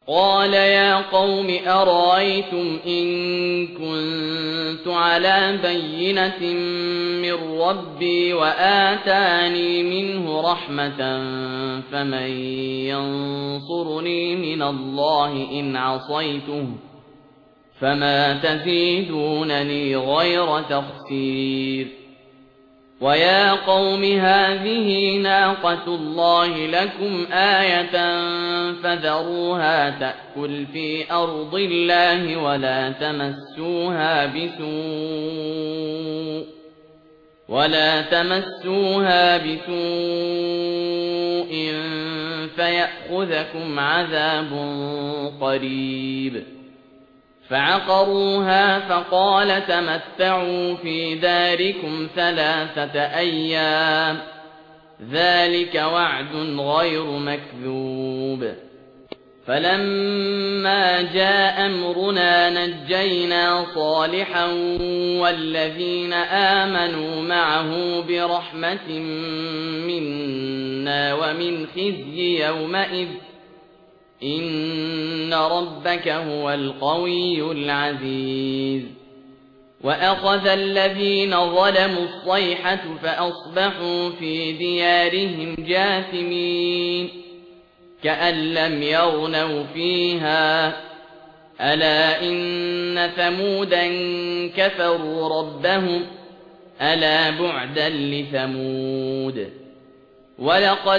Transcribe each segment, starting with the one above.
قال يا قوم أرأيتم إن كنت على بينة من ربي وآتاني منه رحمة فمن ينصرني من الله إن عصيته فما تزيدونني غير تخسير ويا قوم هذه ناقة الله لكم آية فذروها تأكل في أرض الله ولا تمسوها بسوء فيأخذكم عذاب قريب فعقروها فقال تمتعوا في داركم 3 أيام ذلك وعد غير مكذوب فلما جاء أمرنا نجينا صالحا والذين آمنوا معه برحمة منا ومن خزي يومئذ إن ربك هو القوي العزيز وأخذ الذين ظلموا الصيحة فأصبحوا في ديارهم جاثمين كأن لم يغنوا فيها ألا إن ثمودا كفروا ربهم ألا بعدا لثمود ولقد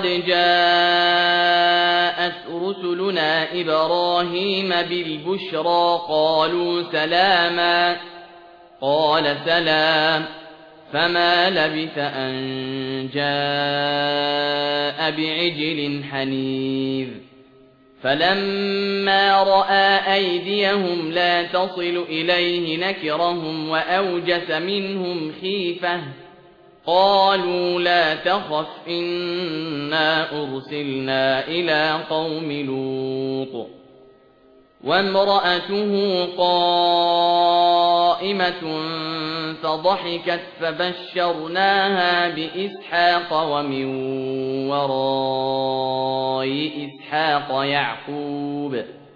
جاءت رسلنا إبراهيم بالبشرى قالوا سلاما قال سلام فما لبث أن جاء بعجل حنيذ فلما رأى أيديهم لا تصل إليه نكرهم وأوجس منهم خيفة قالوا لا تخف إنا أرسلنا إلى قوم لوط وامرأته قائمة فضحكت فبشرناها بإسحاق ومن وراء إسحاق يعقوب